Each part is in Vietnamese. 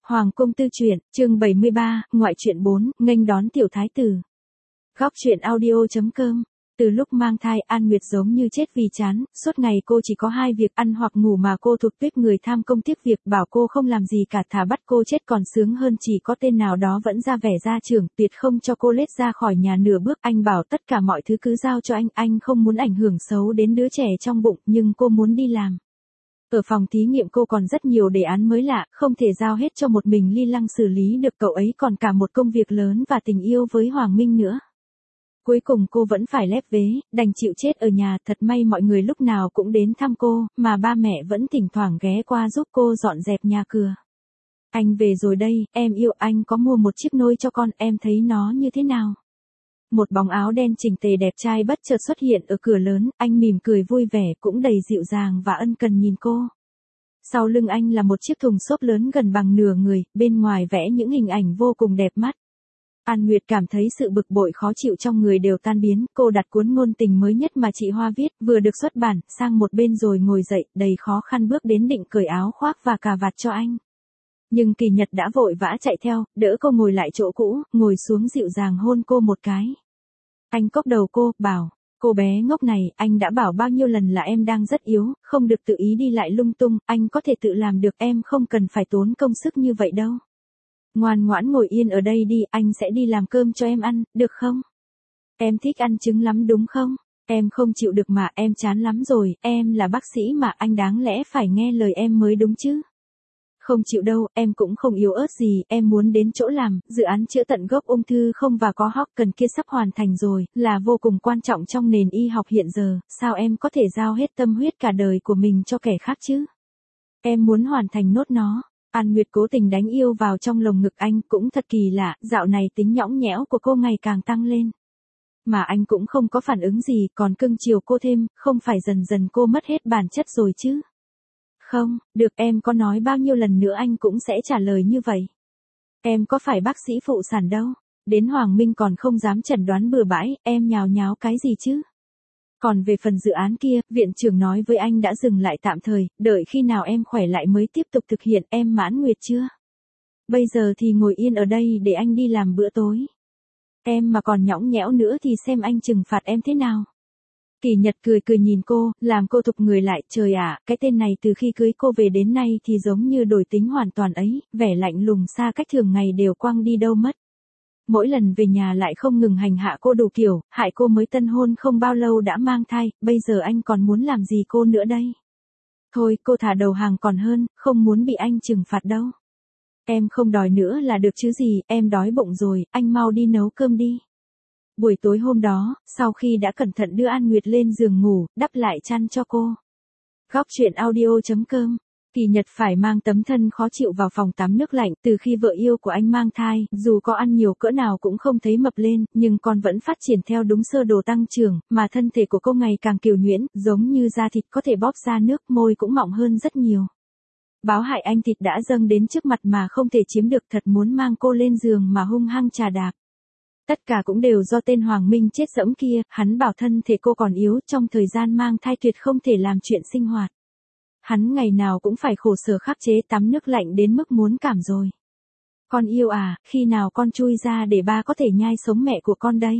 Hoàng cung tư truyện, chương 73, ngoại truyện 4, nghênh đón tiểu thái tử. Góc truyện audio.com. Từ lúc mang thai, An Nguyệt giống như chết vì chán, suốt ngày cô chỉ có hai việc ăn hoặc ngủ mà cô thuộc tuýp người tham công tiếc việc, bảo cô không làm gì cả, thà bắt cô chết còn sướng hơn. Chỉ có tên nào đó vẫn ra vẻ gia trưởng, tuyệt không cho cô lết ra khỏi nhà nửa bước. Anh bảo tất cả mọi thứ cứ giao cho anh không muốn ảnh hưởng xấu đến đứa trẻ trong bụng, nhưng cô muốn đi làm. Ở phòng thí nghiệm cô còn rất nhiều đề án mới lạ, không thể giao hết cho một mình Ly Lăng xử lý được, cậu ấy còn cả một công việc lớn và tình yêu với Hoàng Minh nữa. Cuối cùng cô vẫn phải lép vế, đành chịu chết ở nhà. Thật may mọi người lúc nào cũng đến thăm cô, mà ba mẹ vẫn thỉnh thoảng ghé qua giúp cô dọn dẹp nhà cửa. Anh về rồi đây, em yêu, anh có mua một chiếc nôi cho con, em thấy nó như thế nào? Một bóng áo đen chỉnh tề đẹp trai bất chợt xuất hiện ở cửa lớn, anh mỉm cười vui vẻ, cũng đầy dịu dàng và ân cần nhìn cô. Sau lưng anh là một chiếc thùng xốp lớn gần bằng nửa người, bên ngoài vẽ những hình ảnh vô cùng đẹp mắt. An Nguyệt cảm thấy sự bực bội khó chịu trong người đều tan biến, cô đặt cuốn ngôn tình mới nhất mà chị Hoa viết, vừa được xuất bản, sang một bên rồi ngồi dậy, đầy khó khăn bước đến định cởi áo khoác và cà vạt cho anh. Nhưng Kỳ Nhật đã vội vã chạy theo, đỡ cô ngồi lại chỗ cũ, ngồi xuống dịu dàng hôn cô một cái. Anh cốc đầu cô, bảo, cô bé ngốc này, anh đã bảo bao nhiêu lần là em đang rất yếu, không được tự ý đi lại lung tung, anh có thể tự làm được, em không cần phải tốn công sức như vậy đâu. Ngoan ngoãn ngồi yên ở đây đi, anh sẽ đi làm cơm cho em ăn, được không? Em thích ăn trứng lắm đúng không? Em không chịu được mà, em chán lắm rồi, em là bác sĩ mà, anh đáng lẽ phải nghe lời em mới đúng chứ. Không chịu đâu, em cũng không yếu ớt gì, em muốn đến chỗ làm, dự án chữa tận gốc ung thư không và có hóc cần kia sắp hoàn thành rồi, là vô cùng quan trọng trong nền y học hiện giờ, sao em có thể giao hết tâm huyết cả đời của mình cho kẻ khác chứ? Em muốn hoàn thành nốt nó. An Nguyệt cố tình đánh yêu vào trong lồng ngực anh, cũng thật kỳ lạ, dạo này tính nhõng nhẽo của cô ngày càng tăng lên. Mà anh cũng không có phản ứng gì, còn cưng chiều cô thêm, không phải dần dần cô mất hết bản chất rồi chứ? Không, được, em có nói bao nhiêu lần nữa anh cũng sẽ trả lời như vậy. Em có phải bác sĩ phụ sản đâu, đến Hoàng Minh còn không dám chẩn đoán bừa bãi, em nhào nháo cái gì chứ? Còn về phần dự án kia, viện trưởng nói với anh đã dừng lại tạm thời, đợi khi nào em khỏe lại mới tiếp tục thực hiện, em mãn nguyệt chưa? Bây giờ thì ngồi yên ở đây để anh đi làm bữa tối. Em mà còn nhõng nhẽo nữa thì xem anh trừng phạt em thế nào. Kỳ Nhật cười cười nhìn cô, làm cô thụp người lại, trời ạ, cái tên này từ khi cưới cô về đến nay thì giống như đổi tính hoàn toàn ấy, vẻ lạnh lùng xa cách thường ngày đều quăng đi đâu mất. Mỗi lần về nhà lại không ngừng hành hạ cô đủ kiểu, hại cô mới tân hôn không bao lâu đã mang thai, bây giờ anh còn muốn làm gì cô nữa đây? Thôi, cô thả đầu hàng còn hơn, không muốn bị anh trừng phạt đâu. Em không đòi nữa là được chứ gì, em đói bụng rồi, anh mau đi nấu cơm đi. Buổi tối hôm đó, sau khi đã cẩn thận đưa An Nguyệt lên giường ngủ, đắp lại chăn cho cô. Góc truyện audio.com. Kỳ Nhật phải mang tấm thân khó chịu vào phòng tắm nước lạnh, từ khi vợ yêu của anh mang thai, dù có ăn nhiều cỡ nào cũng không thấy mập lên, nhưng con vẫn phát triển theo đúng sơ đồ tăng trưởng, mà thân thể của cô ngày càng kiều nhuyễn, giống như da thịt có thể bóp ra nước, môi cũng mọng hơn rất nhiều. Báo hại anh thịt đã dâng đến trước mặt mà không thể chiếm được, thật muốn mang cô lên giường mà hung hăng chà đạp. Tất cả cũng đều do tên Hoàng Minh chết dẫm kia, hắn bảo thân thể cô còn yếu, trong thời gian mang thai tuyệt không thể làm chuyện sinh hoạt. Hắn ngày nào cũng phải khổ sở khắc chế tắm nước lạnh đến mức muốn cảm rồi. Con yêu à, khi nào con chui ra để ba có thể nhai sống mẹ của con đây?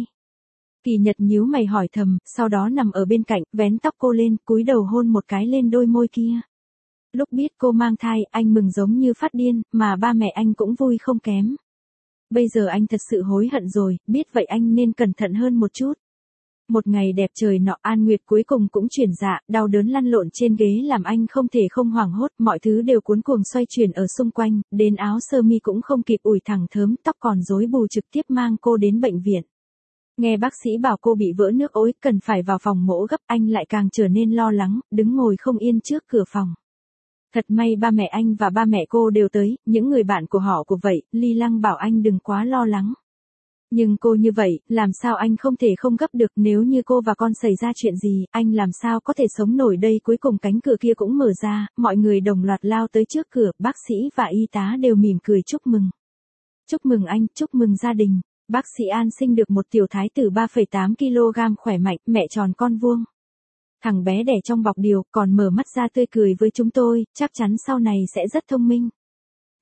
Kỳ Nhật nhíu mày hỏi thầm, sau đó nằm ở bên cạnh, vén tóc cô lên, cúi đầu hôn một cái lên đôi môi kia. Lúc biết cô mang thai, anh mừng giống như phát điên, mà ba mẹ anh cũng vui không kém. Bây giờ anh thật sự hối hận rồi, biết vậy anh nên cẩn thận hơn một chút. Một ngày đẹp trời nọ, An Nguyệt cuối cùng cũng chuyển dạ, đau đớn lăn lộn trên ghế làm anh không thể không hoảng hốt, mọi thứ đều cuốn cuồng xoay chuyển ở xung quanh, đến áo sơ mi cũng không kịp ủi thẳng thớm, tóc còn rối bù, trực tiếp mang cô đến bệnh viện. Nghe bác sĩ bảo cô bị vỡ nước ối, cần phải vào phòng mổ gấp, anh lại càng trở nên lo lắng, đứng ngồi không yên trước cửa phòng. Thật may ba mẹ anh và ba mẹ cô đều tới, những người bạn của họ của vậy, Ly Lăng bảo anh đừng quá lo lắng. Nhưng cô như vậy, làm sao anh không thể không gấp được, nếu như cô và con xảy ra chuyện gì, anh làm sao có thể sống nổi đây. Cuối cùng cánh cửa kia cũng mở ra, mọi người đồng loạt lao tới trước cửa, bác sĩ và y tá đều mỉm cười chúc mừng. Chúc mừng anh, chúc mừng gia đình, bác sĩ An sinh được một tiểu thái tử 3,8 kg khỏe mạnh, mẹ tròn con vuông. Thằng bé đẻ trong bọc điều, còn mở mắt ra tươi cười với chúng tôi, chắc chắn sau này sẽ rất thông minh.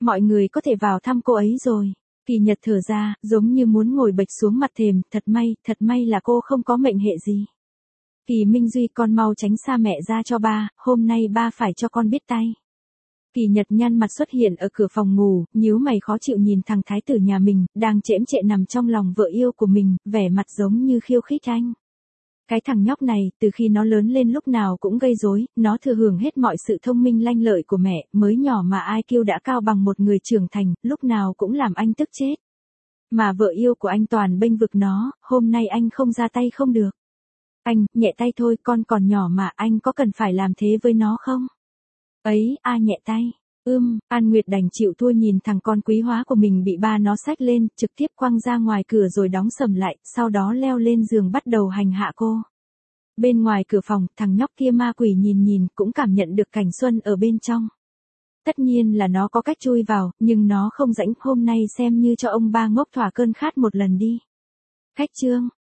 mọi người có thể vào thăm cô ấy rồi. Kỳ Nhật thở ra, giống như muốn ngồi bệt xuống mặt thềm, thật may là cô không có mệnh hệ gì. Kỳ Minh Duy, con mau tránh xa mẹ ra cho ba, hôm nay ba phải cho con biết tay. Kỳ Nhật nhăn mặt xuất hiện ở cửa phòng ngủ, nhíu mày khó chịu nhìn thằng thái tử nhà mình, đang chễm chệ nằm trong lòng vợ yêu của mình, vẻ mặt giống như khiêu khích anh. Cái thằng nhóc này, từ khi nó lớn lên lúc nào cũng gây rối, nó thừa hưởng hết mọi sự thông minh lanh lợi của mẹ, mới nhỏ mà IQ đã cao bằng một người trưởng thành, lúc nào cũng làm anh tức chết. Mà vợ yêu của anh toàn bênh vực nó, hôm nay anh không ra tay không được. Anh, nhẹ tay thôi, con còn nhỏ mà, anh có cần phải làm thế với nó không? Ấy, nhẹ tay. An Nguyệt đành chịu thua nhìn thằng con quý hóa của mình bị ba nó xách lên, trực tiếp quăng ra ngoài cửa rồi đóng sầm lại, sau đó leo lên giường bắt đầu hành hạ cô. Bên ngoài cửa phòng, thằng nhóc kia ma quỷ nhìn cũng cảm nhận được cảnh xuân ở bên trong. Tất nhiên là nó có cách chui vào, nhưng nó không rãnh, hôm nay xem như cho ông ba ngốc thỏa cơn khát một lần đi. Khách trương.